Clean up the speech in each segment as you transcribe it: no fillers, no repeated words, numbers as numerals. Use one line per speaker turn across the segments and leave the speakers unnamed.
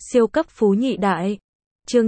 Siêu cấp phú nhị đại. Chương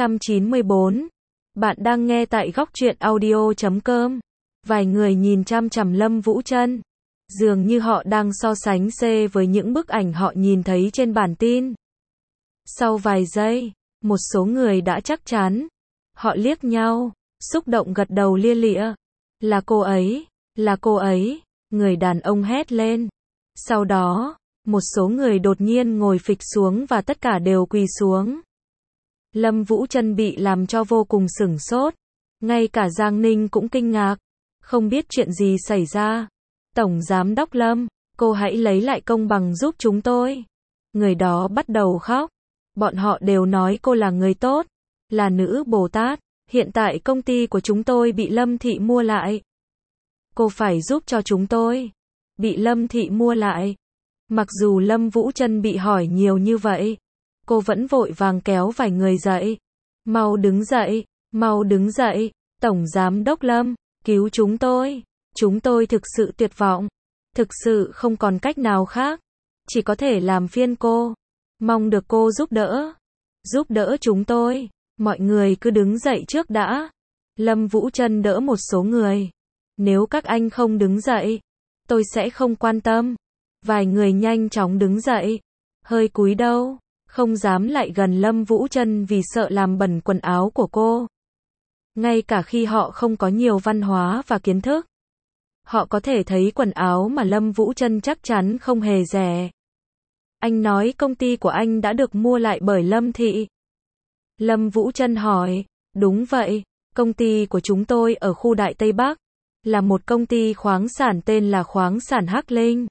994. Bạn đang nghe tại góc truyện audio.com. Vài người nhìn chằm chằm Lâm Vũ Trân. Dường như họ đang so sánh C với những bức ảnh họ nhìn thấy trên bản tin. Sau vài giây, một số người đã chắc chắn. Họ liếc nhau, xúc động gật đầu lia lịa. Là cô ấy, là cô ấy, người đàn ông hét lên. Sau đó, một số người đột nhiên ngồi phịch xuống và tất cả đều quỳ xuống. Lâm Vũ Trân bị làm cho vô cùng sửng sốt. Ngay cả Giang Ninh cũng kinh ngạc. Không biết chuyện gì xảy ra. Tổng Giám đốc Lâm, cô hãy lấy lại công bằng giúp chúng tôi. Người đó bắt đầu khóc. Bọn họ đều nói cô là người tốt, là nữ Bồ Tát. Hiện tại công ty của chúng tôi bị Lâm Thị mua lại. Cô phải giúp cho chúng tôi. Bị Lâm Thị mua lại. Mặc dù Lâm Vũ Trân bị hỏi nhiều như vậy, cô vẫn vội vàng kéo vài người dậy. Mau đứng dậy, mau đứng dậy, Tổng Giám đốc Lâm, cứu chúng tôi thực sự tuyệt vọng, thực sự không còn cách nào khác, chỉ có thể làm phiên cô, mong được cô giúp đỡ chúng tôi, mọi người cứ đứng dậy trước đã. Lâm Vũ Trân đỡ một số người. Nếu các anh không đứng dậy, tôi sẽ không quan tâm. Vài người nhanh chóng đứng dậy, hơi cúi đầu, không dám lại gần Lâm Vũ Trân vì sợ làm bẩn quần áo của cô. Ngay cả khi họ không có nhiều văn hóa và kiến thức, họ có thể thấy quần áo mà Lâm Vũ Trân chắc chắn không hề rẻ. Anh nói công ty của anh đã được mua lại bởi Lâm Thị. Lâm Vũ Trân hỏi, đúng vậy, công ty của chúng tôi ở khu Đại Tây Bắc, là một công ty khoáng sản tên là Khoáng sản Hắc Linh.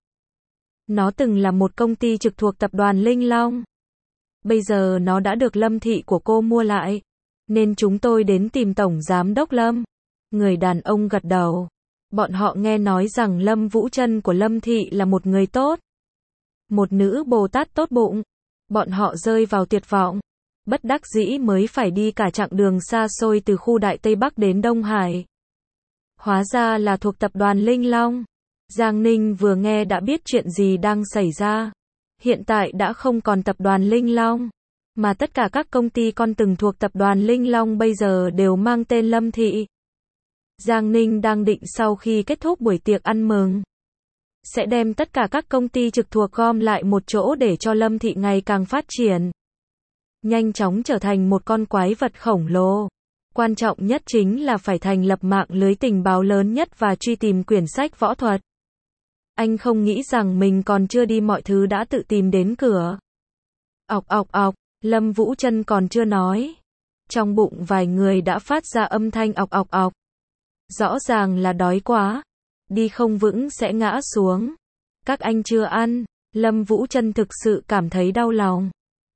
Nó từng là một công ty trực thuộc tập đoàn Linh Long. Bây giờ nó đã được Lâm Thị của cô mua lại, nên chúng tôi đến tìm Tổng Giám đốc Lâm. Người đàn ông gật đầu. Bọn họ nghe nói rằng Lâm Vũ Trân của Lâm Thị là một người tốt. Một nữ Bồ Tát tốt bụng. Bọn họ rơi vào tuyệt vọng. Bất đắc dĩ mới phải đi cả chặng đường xa xôi từ khu Đại Tây Bắc đến Đông Hải. Hóa ra là thuộc tập đoàn Linh Long. Giang Ninh vừa nghe đã biết chuyện gì đang xảy ra. Hiện tại đã không còn tập đoàn Linh Long, mà tất cả các công ty con từng thuộc tập đoàn Linh Long bây giờ đều mang tên Lâm Thị. Giang Ninh đang định sau khi kết thúc buổi tiệc ăn mừng, sẽ đem tất cả các công ty trực thuộc gom lại một chỗ để cho Lâm Thị ngày càng phát triển. Nhanh chóng trở thành một con quái vật khổng lồ. Quan trọng nhất chính là phải thành lập mạng lưới tình báo lớn nhất và truy tìm quyển sách võ thuật. Anh không nghĩ rằng mình còn chưa đi mọi thứ đã tự tìm đến cửa. Ọc ọc ọc, Lâm Vũ Trân còn chưa nói. Trong bụng vài người đã phát ra âm thanh ọc ọc ọc. Rõ ràng là đói quá. Đi không vững sẽ ngã xuống. Các anh chưa ăn. Lâm Vũ Trân thực sự cảm thấy đau lòng.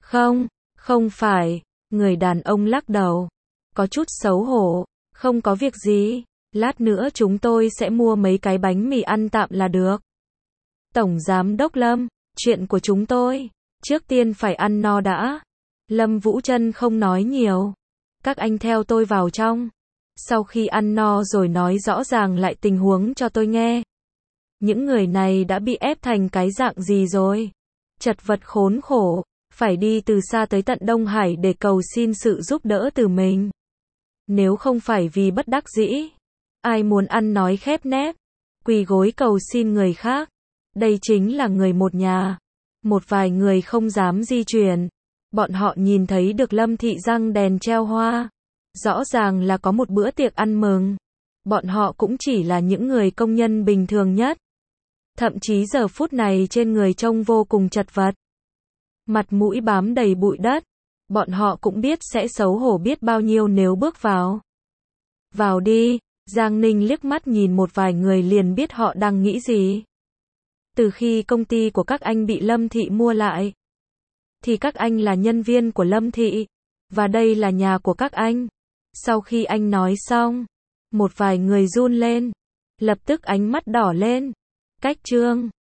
Không phải. Người đàn ông lắc đầu. Có chút xấu hổ. Không có việc gì. Lát nữa chúng tôi sẽ mua mấy cái bánh mì ăn tạm là được. Tổng Giám đốc Lâm, chuyện của chúng tôi, trước tiên phải ăn no đã. Lâm Vũ Trân không nói nhiều. Các anh theo tôi vào trong. Sau khi ăn no rồi nói rõ ràng lại tình huống cho tôi nghe. Những người này đã bị ép thành cái dạng gì rồi? Chật vật khốn khổ, phải đi từ xa tới tận Đông Hải để cầu xin sự giúp đỡ từ mình. Nếu không phải vì bất đắc dĩ, ai muốn ăn nói khép nép, quỳ gối cầu xin người khác. Đây chính là người một nhà. Một vài người không dám di chuyển. Bọn họ nhìn thấy được Lâm Thị răng đèn treo hoa. Rõ ràng là có một bữa tiệc ăn mừng. Bọn họ cũng chỉ là những người công nhân bình thường nhất. Thậm chí giờ phút này trên người trông vô cùng chật vật. Mặt mũi bám đầy bụi đất. Bọn họ cũng biết sẽ xấu hổ biết bao nhiêu nếu bước vào. Vào đi. Giang Ninh liếc mắt nhìn một vài người liền biết họ đang nghĩ gì. Từ khi công ty của các anh bị Lâm Thị mua lại, thì các anh là nhân viên của Lâm Thị, và đây là nhà của các anh. Sau khi anh nói xong, một vài người run lên, lập tức ánh mắt đỏ lên. Cách trương.